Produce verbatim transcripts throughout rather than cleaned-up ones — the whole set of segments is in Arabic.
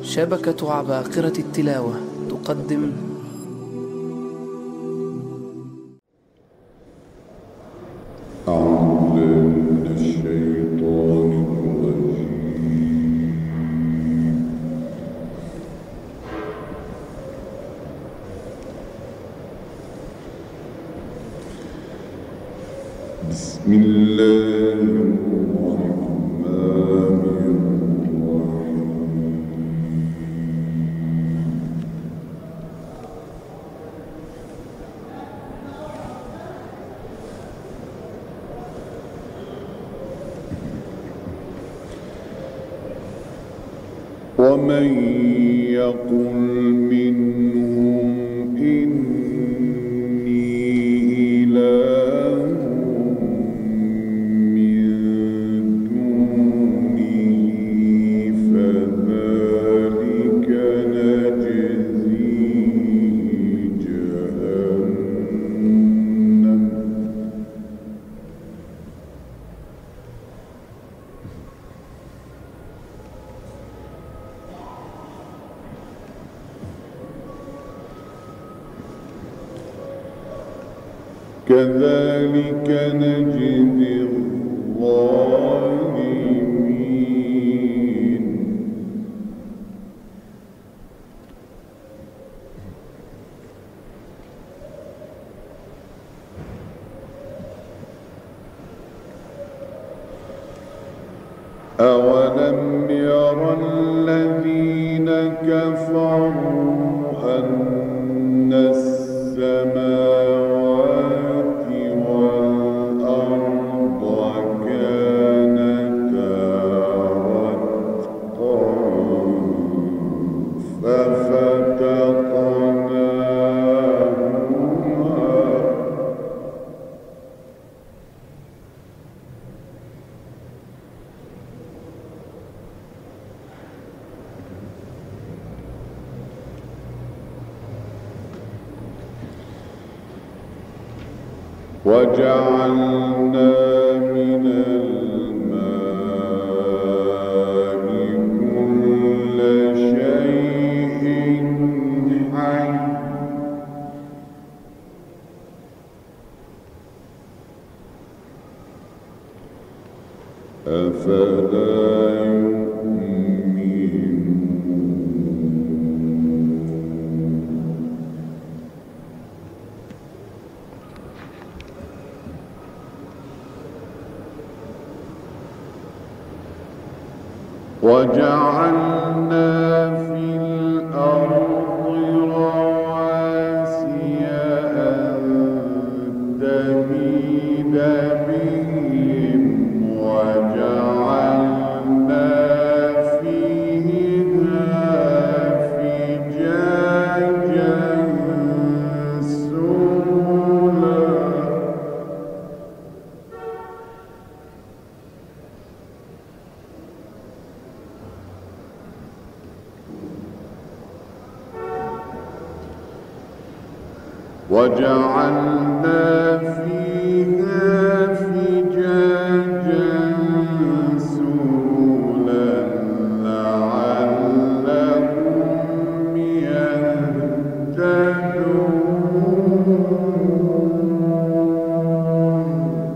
شبكة عباقرة التلاوة تقدم أعوذ بالله من الشيطان الرجيم. بسم الله الرحمن الرحيم. ومن يقل منهم إني إله من دونه فذلك نجزيه جهنم كذلك نجزي الظالمين. أولم ير الذين كفروا أن السماوات والأرض كانتا رتقا ففتقناهما وجعلنا من الماء كل شيء حي أفلا وجعلنا في الأرض رواسي أن تميد بهم وجعلنا فيها فجاجا سبلا وجعلنا فيها فجاجا سبلا لعلهم يهتدون.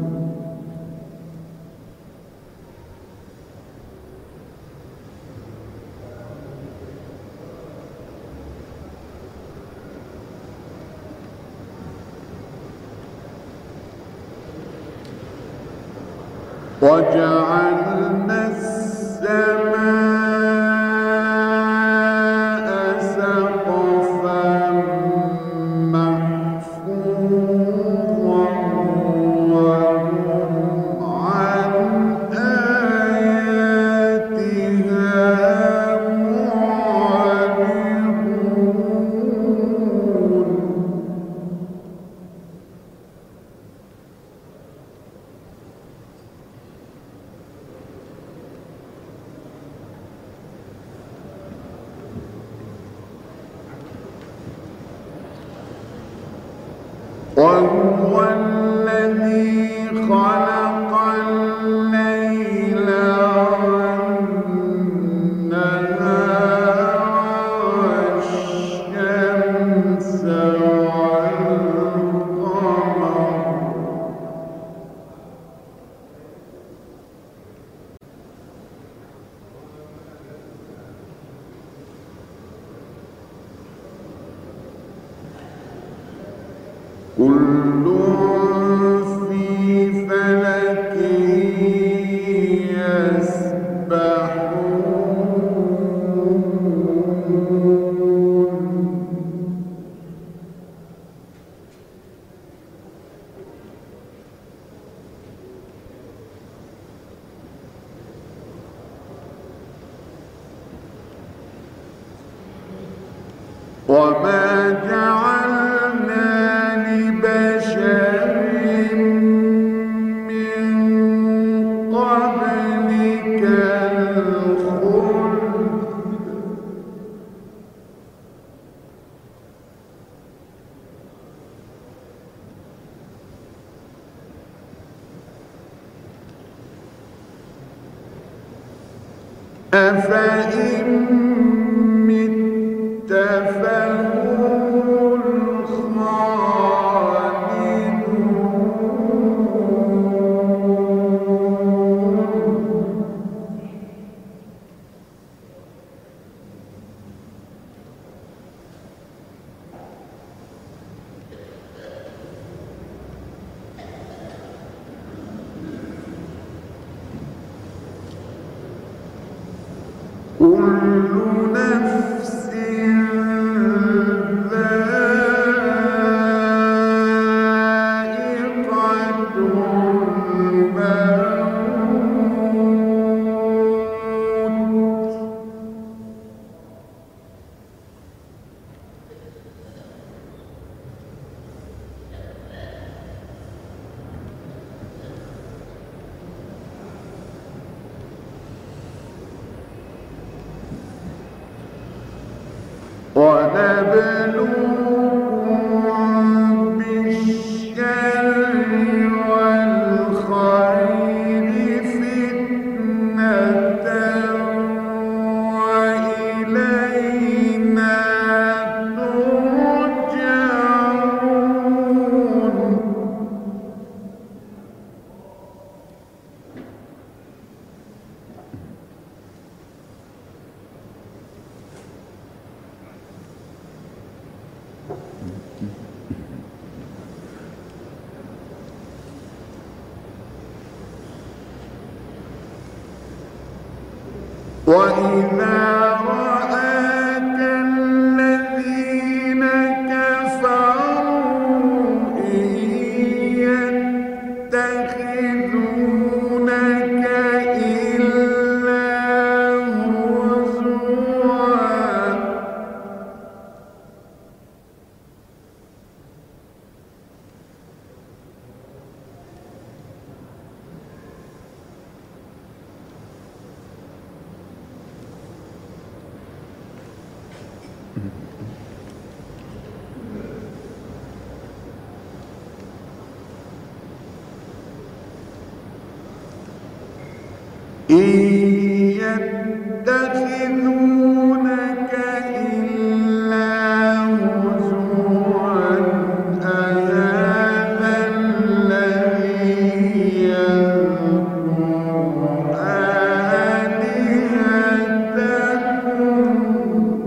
وجعلنا السماء سقفا محفوظا وهم عن آياتها معرضون. وهو الذي خلق الليل والنهار كل في فلك يسبحون وما جعلنا لبشر من قبلك الخلد أفإن مت فهم الخالدون كل نفس ذائقة الموت ونبلوكم بالشر والخير فتنة وإلينا ترجعون وإذا رآك الذين كفروا إن يتخذونك إلا هزوا إن يتخذونك إلا هزوا أهذا الذي يذكر آلهتكم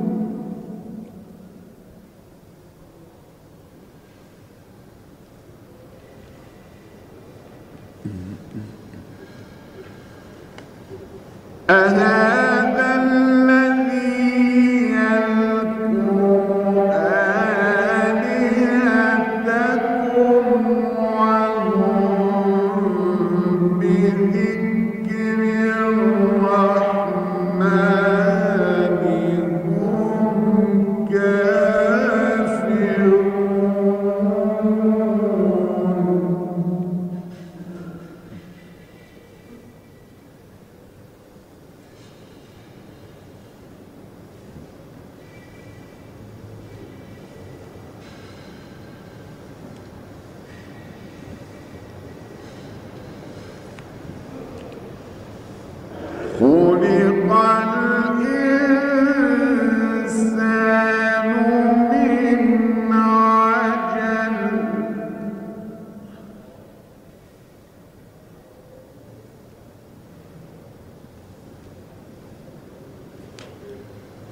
أهذا الذي يذكر آلهتكم وهم بذكر الرحمن هم كافرون خلق الإنسان من عجل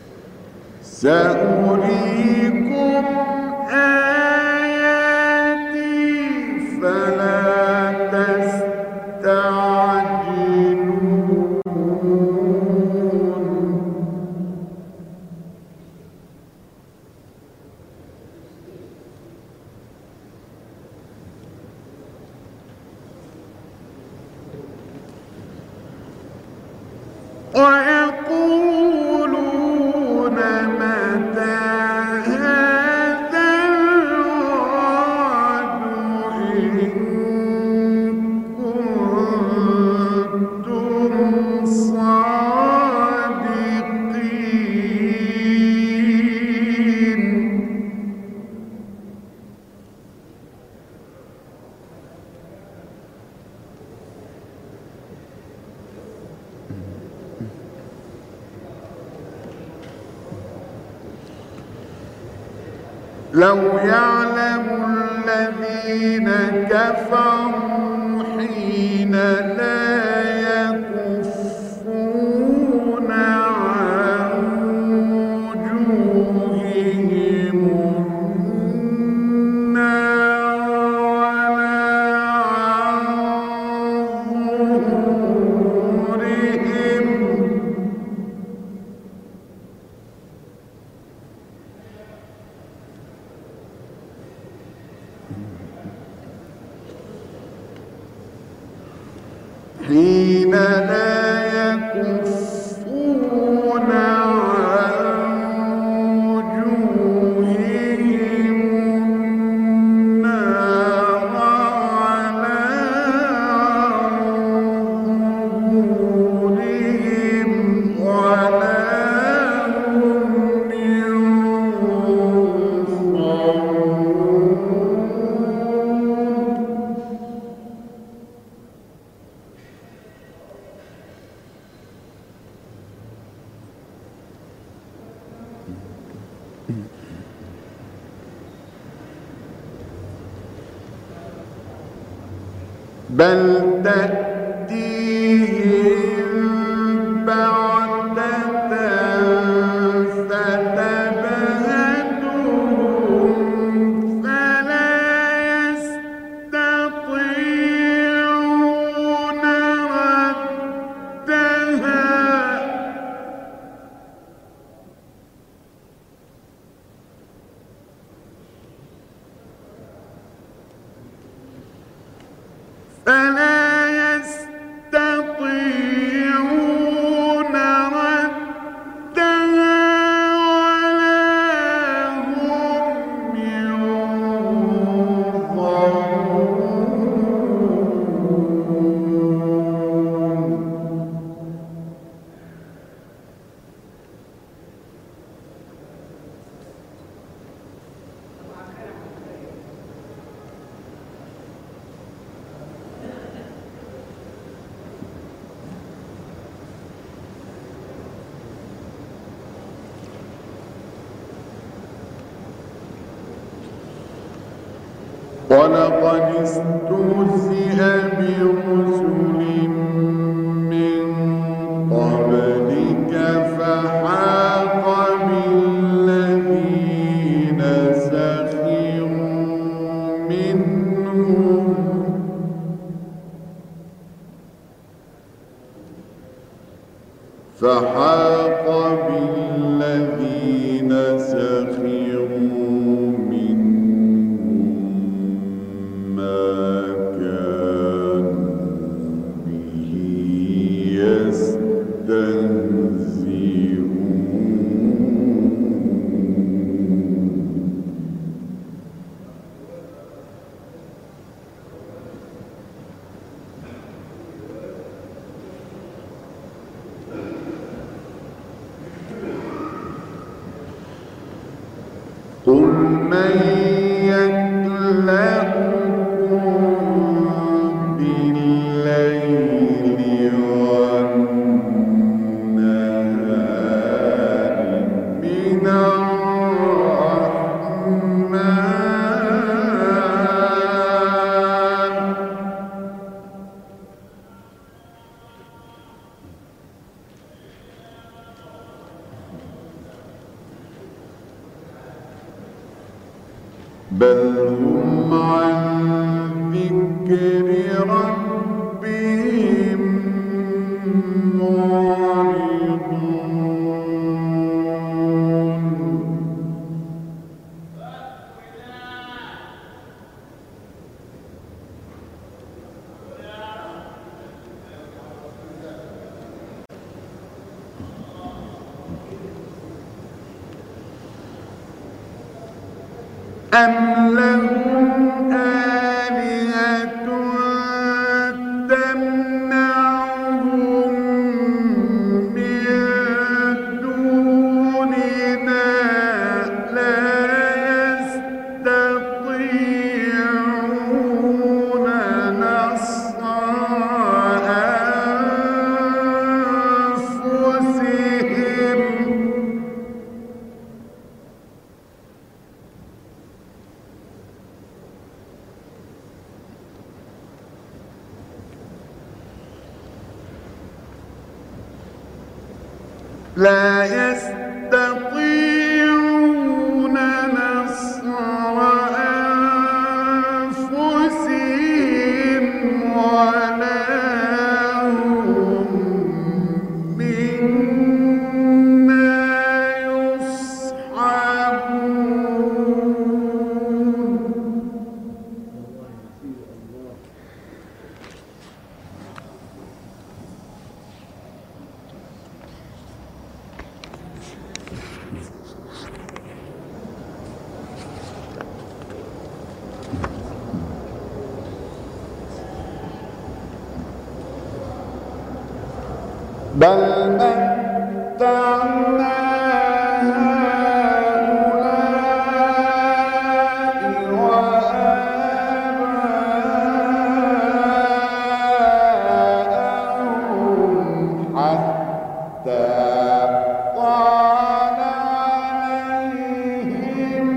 سأريكم آياتي ويقولون متى هذا الوعد إن كنتم صادقين. لو يعلم الذين كفروا حين لا يكفون عن وجوههم النار ولا عن ظهورهم حين لا يكفون عن وجوههم النار ولا عن ظهورهم ولا هم بل تأتيهم بغتة فتبهتهم فلا يستطيعون ردها فلا يستطيعون ردها ولا هم ينظرون. ولقد استهزئ برسل من قبلك فحاق بالذين سخروا منهم فحاق بالذين سخروا قل من يكلأكم بالليل والنهار من الرحمن بل هم عن ذكر ربهم معرضون. أم لهم آلهة تمنعهم من دوننا لا يستطيعون نصر أنفسهم لا يستطيعون نصر أنفسهم ولا هم منا يصحبون بل متعنا هؤلاء وآباءهم حتى طال عليهم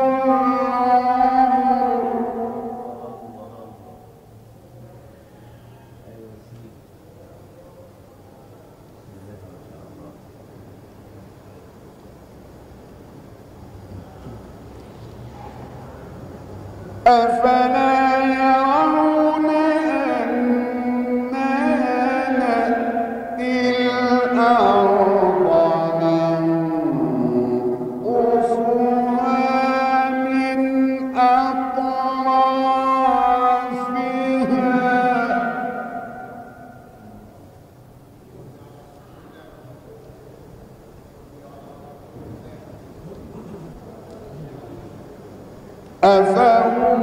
أفلا يرون أنا نأتي الأرض ننقصها من أطرافها أفهم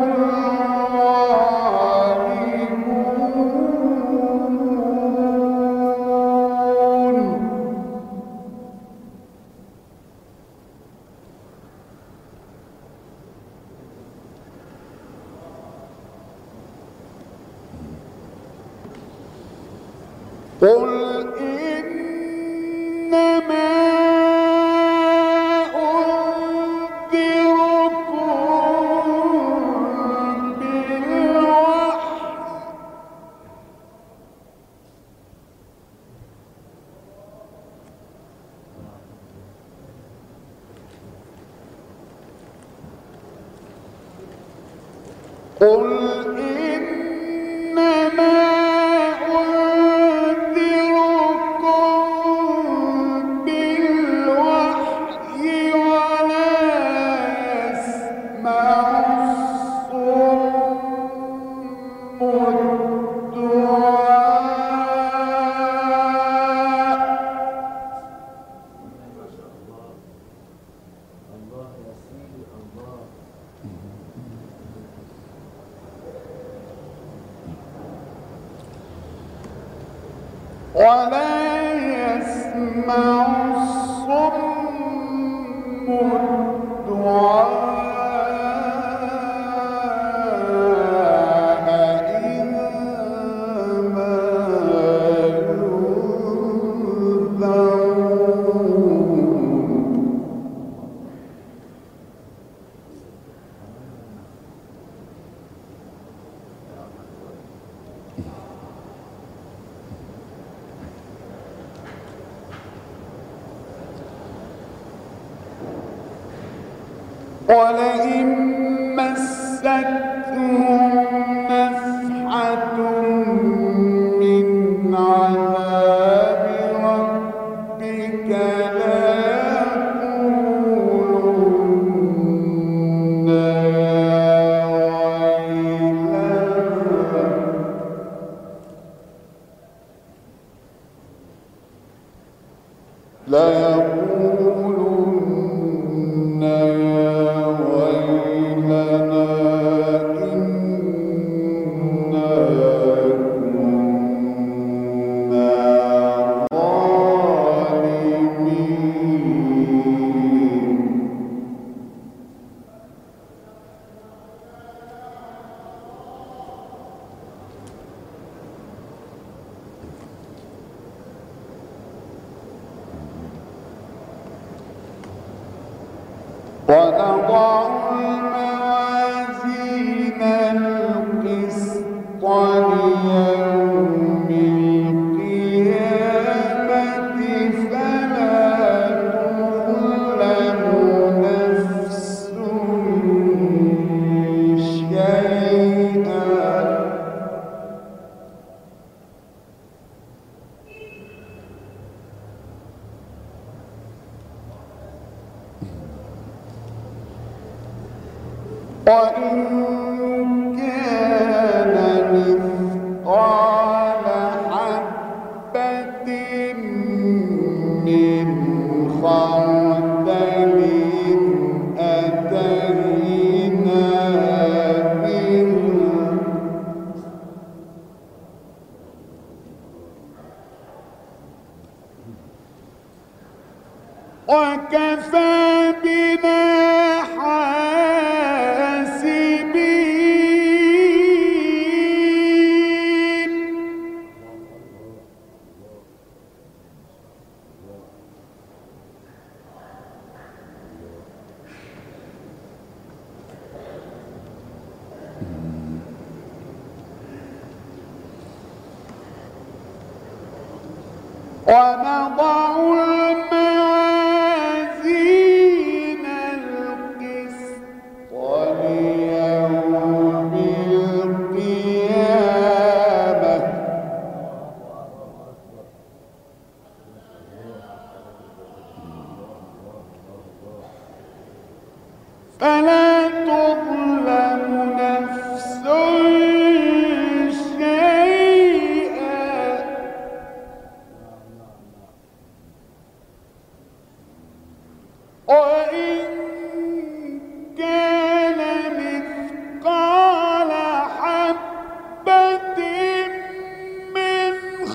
قل إنما أنذركم بالوحي قل إنما ولا يسمع الصم الدعاء إذا ما ينذرون ولئن مستهم نفحة من عذاب ربك ليقولن يا ويلنا ليقولن يا ويلنا ونضع الموازين القسط ليوم القيامة فلا تظلم نفس شيئا وإن كان مثقال حبة من خردل أتينا به وكفى بنا حاسبين. ونضع الموازين القسط ليوم القيامة فلا تظلم نفس شيئا وإن كان مثقال حبة من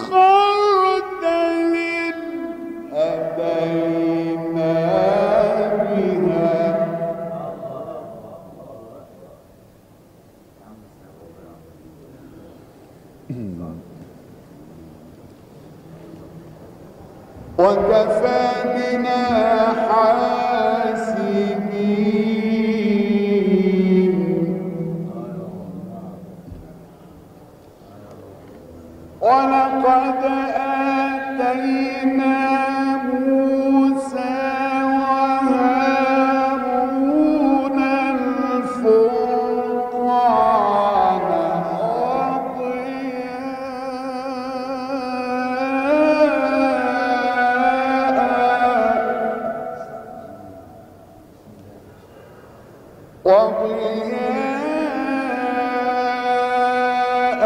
خردل أتينا بها وكفى بنا حاسبين. ولقد آتينا موسى وهارون الفرقان وضياء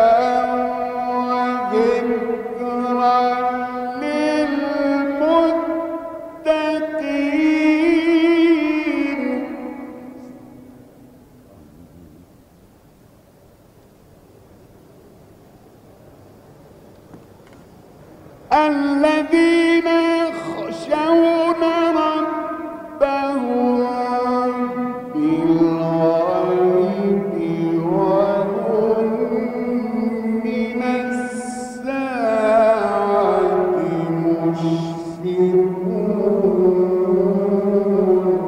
وذكرى للمتقين الذين يخشون ربهم بالغيب وهم من الساعة مشفقون.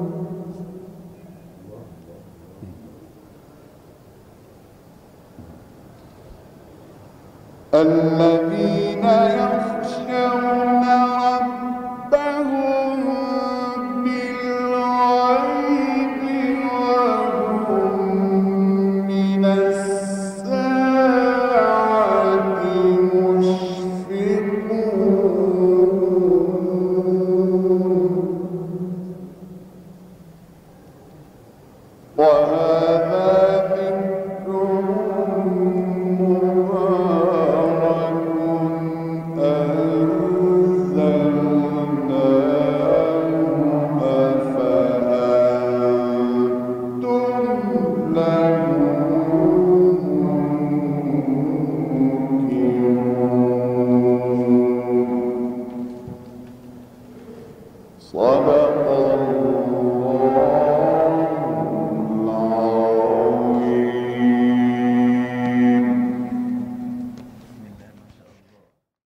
الذين يخشون ربهم بالغيب وهم من الساعة مشفقون. وهذا ذكر مبارك أنزلناه أفأنتم له منكرون. صدق